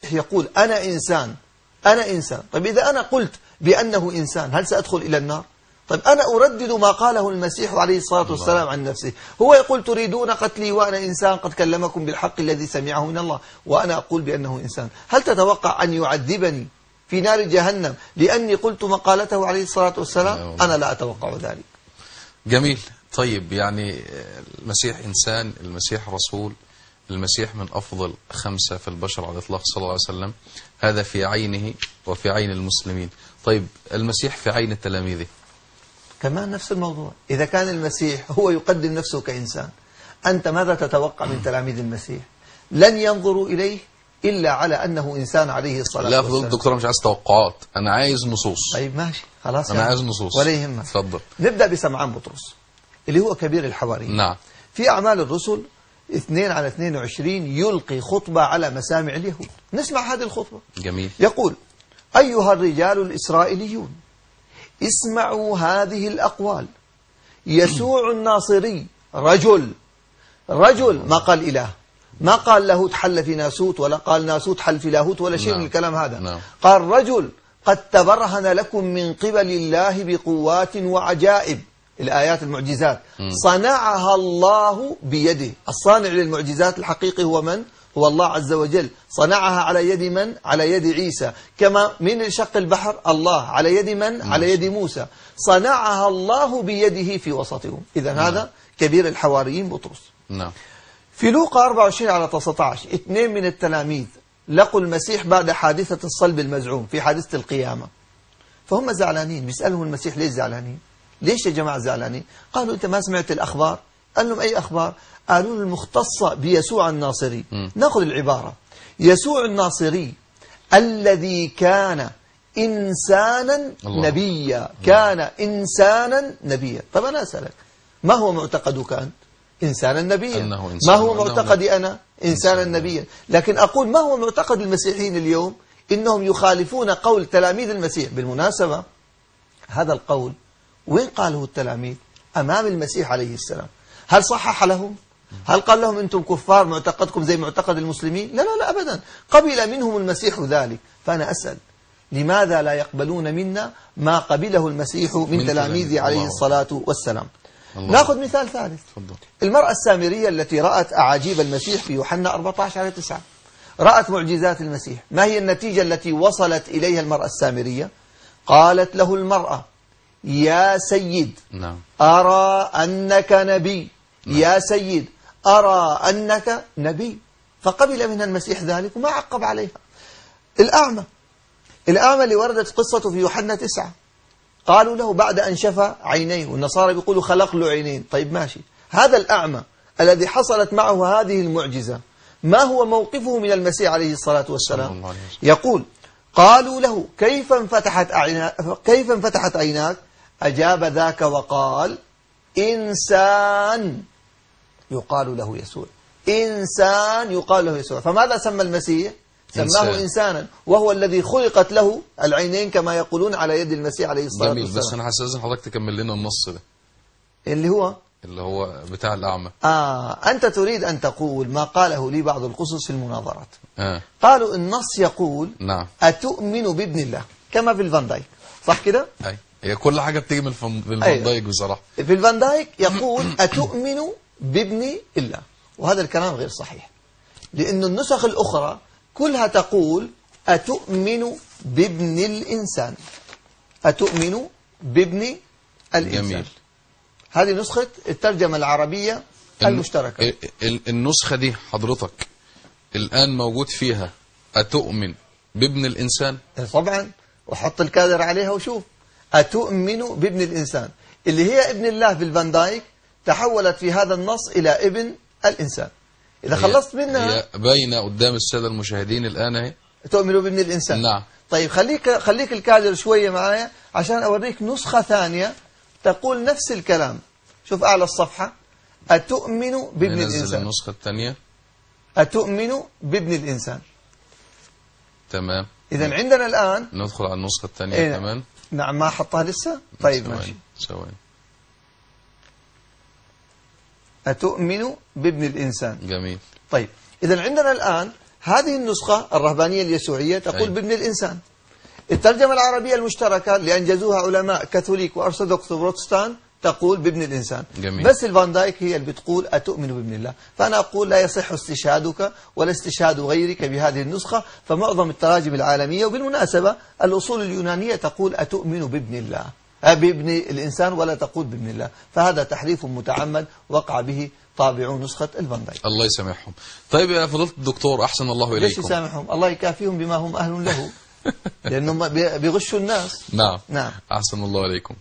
يقول أنا إنسان، أنا إنسان. طيب إذا أنا قلت بأنه إنسان هل سأدخل إلى النار؟ طيب أنا أردد ما قاله المسيح عليه الصلاة والسلام عن نفسه. هو يقول تريدون قتلي وأنا إنسان قد كلمكم بالحق الذي سمعه من الله، وأنا أقول بأنه إنسان. هل تتوقع أن يعذبني في نار جهنم لأني قلت مقالته عليه الصلاة والسلام؟ أنا لا أتوقع ذلك. جميل. طيب يعني المسيح إنسان، المسيح رسول، المسيح من أفضل 5 في البشر على الإطلاق صلى الله عليه وسلم، هذا في عينه وفي عين المسلمين. طيب المسيح في عين تلاميذه كمان نفس الموضوع. إذا كان المسيح هو يقدم نفسه كإنسان، أنت ماذا تتوقع من تلاميذ المسيح؟ لن ينظروا إليه إلا على أنه إنسان عليه الصلاة والسلام. لا فضل الدكتور مش عايز توقعات، أنا عايز نصوص. طيب ماشي خلاص، أنا عايز نصوص ولا يهمك. اتفضل. نبدأ بسمعان بطرس اللي هو كبير الحواريين. نعم. في أعمال الرسل 2/22 يلقي خطبة على مسامع اليهود. نسمع هذه الخطبة. جميل. يقول: أيها الرجال الإسرائيليون، اسمعوا هذه الأقوال. يسوع الناصري رجل ما قال إله، ما قال لاهوت حل في ناسوت، ولا قال ناسوت حل في لاهوت، ولا شيء من الكلام هذا. قال رجل قد تبرهن لكم من قبل الله بقوات وعجائب، الآيات المعجزات صنعها الله بيده. الصانع للمعجزات الحقيقي هو من؟ هو الله عز وجل. صنعها على يد من؟ على يد عيسى. كما من شق البحر الله على يد من؟ على يد موسى. صنعها الله بيده في وسطهم. إذن هذا كبير الحواريين بطرس. نعم. في لوقا 24/19 2 من التلاميذ لقوا المسيح بعد حادثة الصلب المزعوم، في حادثة القيامة، فهم زعلانين. بيسألهم المسيح ليش زعلانين؟ ليش يا جماعة زعلانين؟ قالوا أنت ما سمعت الأخبار؟ قال لهم أي أخبار؟ قالوا المختصة بيسوع الناصري. نأخذ العبارة: يسوع الناصري الذي كان إنسانا نبيا. كان إنسانا نبيا. طب أنا أسألك، ما هو معتقدك أنت؟ إنسانا نبيا. ما هو معتقدي أنا؟ إنسانا نبيا. لكن أقول ما هو معتقد المسيحيين اليوم؟ إنهم يخالفون قول تلاميذ المسيح. بالمناسبة هذا القول وين قاله التلاميذ؟ أمام المسيح عليه السلام. هل صحح لهم؟ هل قال لهم أنتم كفار معتقدكم زي معتقد المسلمين؟ لا لا لا أبدا. قبل منهم المسيح ذلك. فأنا أسأل لماذا لا يقبلون منا ما قبله المسيح من تلاميذه عليه الصلاة والسلام؟ نأخذ مثال ثالث. المرأة السامرية التي رأت أعاجيب المسيح في يوحنا 14/9، رأت معجزات المسيح. ما هي النتيجة التي وصلت إليها المرأة السامرية؟ قالت له المرأة: يا سيد أرى أنك نبي. يا سيد أرى أنك نبي. فقبل منها المسيح ذلك وما عقب عليها. الأعمى اللي وردت قصته في يوحنا 9، قالوا له بعد أن شفى عينيه، والنصارى بيقولوا خلق له عينين. طيب ماشي، هذا الأعمى الذي حصلت معه هذه المعجزة ما هو موقفه من المسيح عليه الصلاة والسلام؟ يقول: قالوا له كيف انفتحت عيناك؟ أجاب ذاك وقال: إنسان يقال له يسوع. إنسان يقال له يسوع. فماذا سمى المسيح؟ سماه إنسانا، وهو الذي خلقت له العينين كما يقولون على يد المسيح عليه الصلاة والسلام. جميل. بس أنا هستأذن حضرتك تكمل لنا النص ده اللي هو بتاع الأعمى. أنت تريد أن تقول ما قاله لي بعض القصص في المناظرات. قالوا النص يقول: نعم، أتؤمن بابن الله، كما في الفان دايك، صح كده؟ أي هي كل حاجة بتيجي من الفان دايك بصراحة. في الفان دايك يقول أتؤمن بابن الله، وهذا الكلام غير صحيح، لأن النسخ الأخرى كلها تقول أتؤمن بابن الإنسان. أتؤمن بابن الإنسان. جميل. هذه نسخة الترجمة العربية المشتركة. النسخة دي حضرتك الآن موجود فيها أتؤمن بابن الإنسان؟ طبعا، وحط الكادر عليها وشوف أتؤمن بابن الإنسان، اللي هي ابن الله في الفان دايك تحولت في هذا النص إلى ابن الإنسان. إذا خلصت منها هي باينة قدام السادة المشاهدين الآن اهي. تؤمنوا بابن الإنسان. نعم. طيب خليك الكادر شوية معايا عشان أوريك نسخة ثانية تقول نفس الكلام. شوف أعلى الصفحة: أتؤمن بابن الإنسان. النسخة الثانية أتؤمن بابن الإنسان. تمام. إذا عندنا الآن ندخل على النسخة الثانية كمان. نعم، ما حطها لسه. طيب ماشي، ثواني. أتؤمن بابن الإنسان. جميل. طيب إذا عندنا الآن هذه النسخة الرهبانية اليسوعية تقول أي. بابن الإنسان. الترجمة العربية المشتركة اللي أنجزوها علماء كاثوليك وأرثوذكس وبروتستان تقول بابن الإنسان. جميل. بس الفان دايك هي اللي بتقول أتؤمن بابن الله. فأنا أقول لا يصح استشهادك ولا استشهاد غيرك بهذه النسخة. فمعظم التراجم العالمية، وبالمناسبة الأصول اليونانية تقول أتؤمن بابن الله، بابن الإنسان، ولا تقول بابن الله. فهذا تحريف متعمد وقع به طابعو نسخة الفان دايك. الله يسامحهم. طيب يا فضيلة الدكتور، أحسن الله ليش إليكم. يسامحهم؟ الله يكافيهم بما هم أهل له، لأنهم بيغشوا الناس. نعم. نعم. أحسن الله إليكم.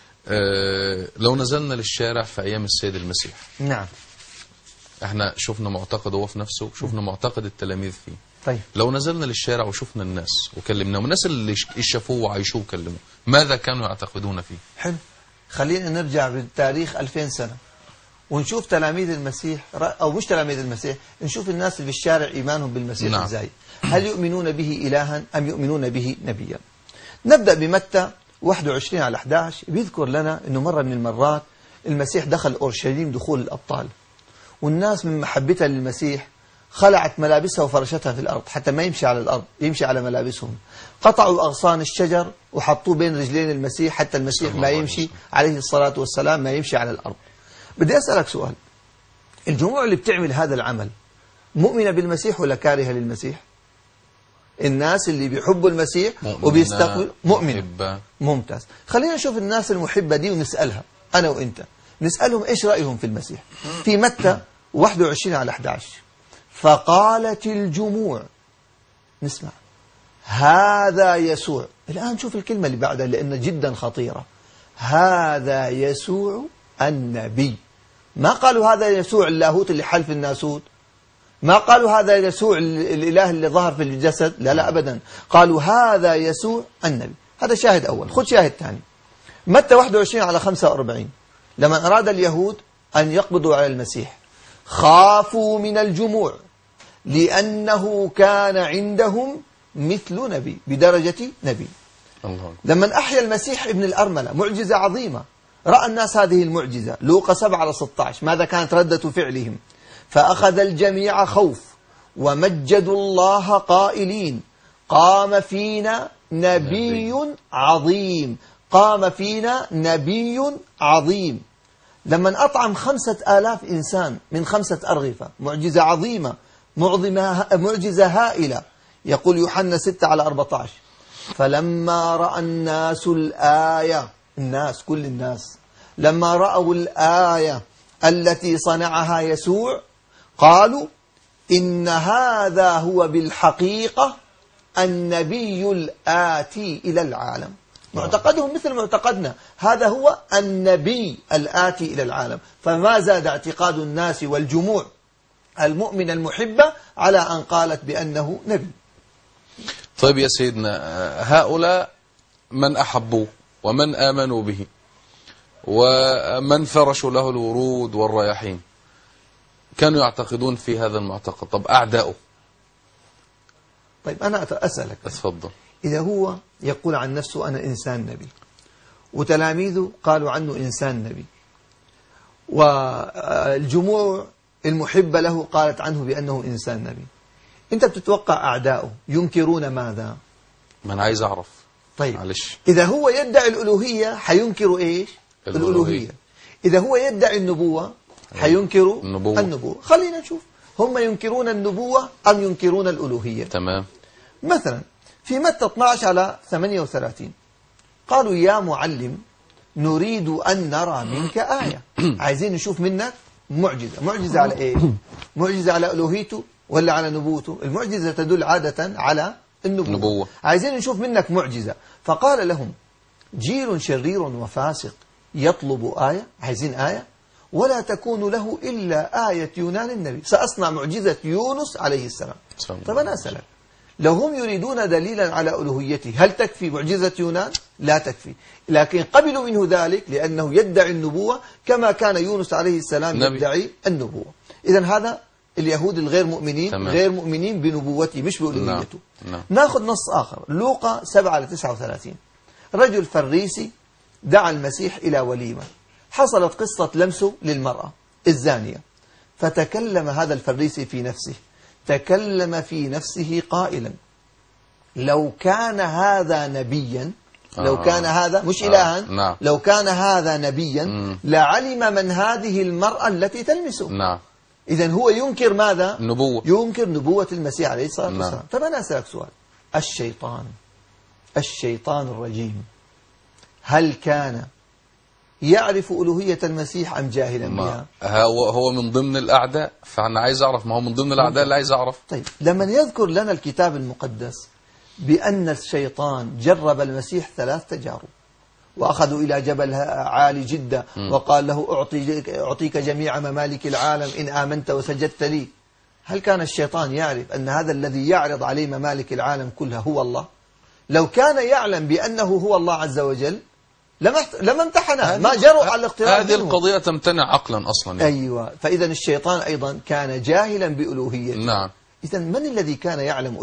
لو نزلنا للشارع في أيام السيد المسيح، نعم. احنا شفنا معتقد هو في نفسه، شفنا معتقد التلاميذ فيه. طيب لو نزلنا للشارع وشفنا الناس وكلمناهم، الناس اللي شافوه وعايشوه وكلموه، ماذا كانوا يعتقدون فيه؟ حلو. خلينا نرجع بالتاريخ 2000 سنة ونشوف تلاميذ المسيح، أو مش تلاميذ المسيح، نشوف الناس اللي في الشارع إيمانهم بالمسيح. نعم. إزاي؟ هل يؤمنون به إلها أم يؤمنون به نبيا؟ نبدأ بمتى 21:11. بيذكر لنا أنه مرة من المرات المسيح دخل أورشليم دخول الأبطال، والناس من محبتها للمسيح خلعت ملابسها وفرشتها في الأرض حتى ما يمشي على الأرض، يمشي على ملابسهم. قطعوا أغصان الشجر وحطوه بين رجلين المسيح حتى المسيح ما يمشي عليه الصلاة والسلام، ما يمشي على الأرض. بدي أسألك سؤال، الجموع اللي بتعمل هذا العمل مؤمنة بالمسيح ولا كارهة للمسيح؟ الناس اللي بيحبوا المسيح وبيستقبلوا مؤمنة. ممتاز. خلينا نشوف الناس المحبة دي ونسألها أنا وإنت، نسألهم إيش رأيهم في المسيح. في متى 21:11 فقالت الجموع، نسمع، هذا يسوع. الآن شوف الكلمة اللي بعدها لأنها جدا خطيرة. هذا يسوع النبي. ما قالوا هذا يسوع اللاهوت اللي حل في الناسوت، ما قالوا هذا يسوع الإله اللي ظهر في الجسد، لا لا أبدا، قالوا هذا يسوع النبي. هذا شاهد أول. خذ شاهد ثاني، متى 21:45 لما أراد اليهود أن يقبضوا على المسيح خافوا من الجموع لأنه كان عندهم مثل نبي، بدرجة نبي. الله. لما أحيا المسيح ابن الأرملة، معجزة عظيمة، رأى الناس هذه المعجزة. لوقا 7:16 ماذا كانت ردة فعلهم؟ فأخذ الجميع خوف ومجدوا الله قائلين قام فينا نبي عظيم، قام فينا نبي عظيم. لما أطعم 5000 إنسان من 5 أرغفة، معجزة عظيمة، معجزة هائلة. يقول يوحنا 6:14 فلما رأى الناس الآية، الناس كل الناس لما رأوا الآية التي صنعها يسوع قالوا إن هذا هو بالحقيقة النبي الآتي إلى العالم. معتقدهم مثل معتقدنا، هذا هو النبي الآتي إلى العالم. فما زاد اعتقاد الناس والجموع المؤمنة المحبة على أن قالت بأنه نبي. طيب يا سيدنا، هؤلاء من أحبوه ومن آمنوا به ومن فرشوا له الورود والرياحين كانوا يعتقدون في هذا المعتقد. طب أعداؤه؟ طيب أنا أسألك، اتفضل. إذا هو يقول عن نفسه أنا إنسان نبي، وتلاميذه قالوا عنه إنسان نبي، والجموع المحبة له قالت عنه بأنه إنسان نبي، أنت بتتوقع أعداؤه ينكرون ماذا؟ من عايز أعرف. طيب معلش. إذا هو يدعي الألوهية حينكروا إيش؟ الألوهية. إذا هو يدعي النبوة حينكروا النبوة. خلينا نشوف هم ينكرون النبوة أم ينكرون الألوهية. تمام. مثلا في متى 12:38 قالوا يا معلم نريد أن نرى منك آية. عايزين نشوف منك معجزة. معجزة على إيه؟ معجزة على ألوهيته ولا على نبوته؟ المعجزة تدل عادة على النبوة. عايزين نشوف منك معجزة. فقال لهم جيل شرير وفاسق يطلب آية، عايزين آية، ولا تكون له إلا آية يونان النبي، سأصنع معجزة يونس عليه السلام. طب أنا أسألك، لو هم يريدون دليلا على ألوهيته هل تكفي معجزة يونان؟ لا تكفي، لكن قبلوا منه ذلك لأنه يدعي النبوة كما كان يونس عليه السلام يدعي النبوة. إذن هذا اليهود الغير مؤمنين. تمام. غير مؤمنين بنبوته مش بألوهيته. ناخذ نص آخر، لوقا 7:39 رجل فريسي دعا المسيح إلى وليمة، حصلت قصة لمسه للمرأة الزانية، فتكلم هذا الفريسي في نفسه تكلم في نفسه قائلا لو كان هذا نبيا، لو كان هذا مش إلها، نعم. لو كان هذا نبيا لعلم من هذه المرأة التي تلمسه. نعم. إذن هو ينكر ماذا؟ نبوة. ينكر نبوة المسيح عليه الصلاة نعم. والسلام. طب أنا أسألك سؤال، الشيطان الرجيم هل كان يعرف ألوهية المسيح أم جاهلا بها؟ هو من ضمن الأعداء، فأنا عايز أعرف، ما هو من ضمن الأعداء اللي عايز أعرف. طيب لما يذكر لنا الكتاب المقدس بأن الشيطان جرب المسيح 3 تجارب، وأخذوا إلى جبل عالي جدا وقال له أعطيك جميع ممالك العالم إن آمنت وسجدت لي، هل كان الشيطان يعرف أن هذا الذي يعرض عليه ممالك العالم كلها هو الله؟ لو كان يعلم بأنه هو الله عز وجل لما امتحنه، ما جرؤ على الاقتراب هذه منه. القضية تمتنع عقلا أصلا يعني. أيوة، فإذا الشيطان أيضا كان جاهلا بألوهيته. نعم. إذا من الذي كان يعلم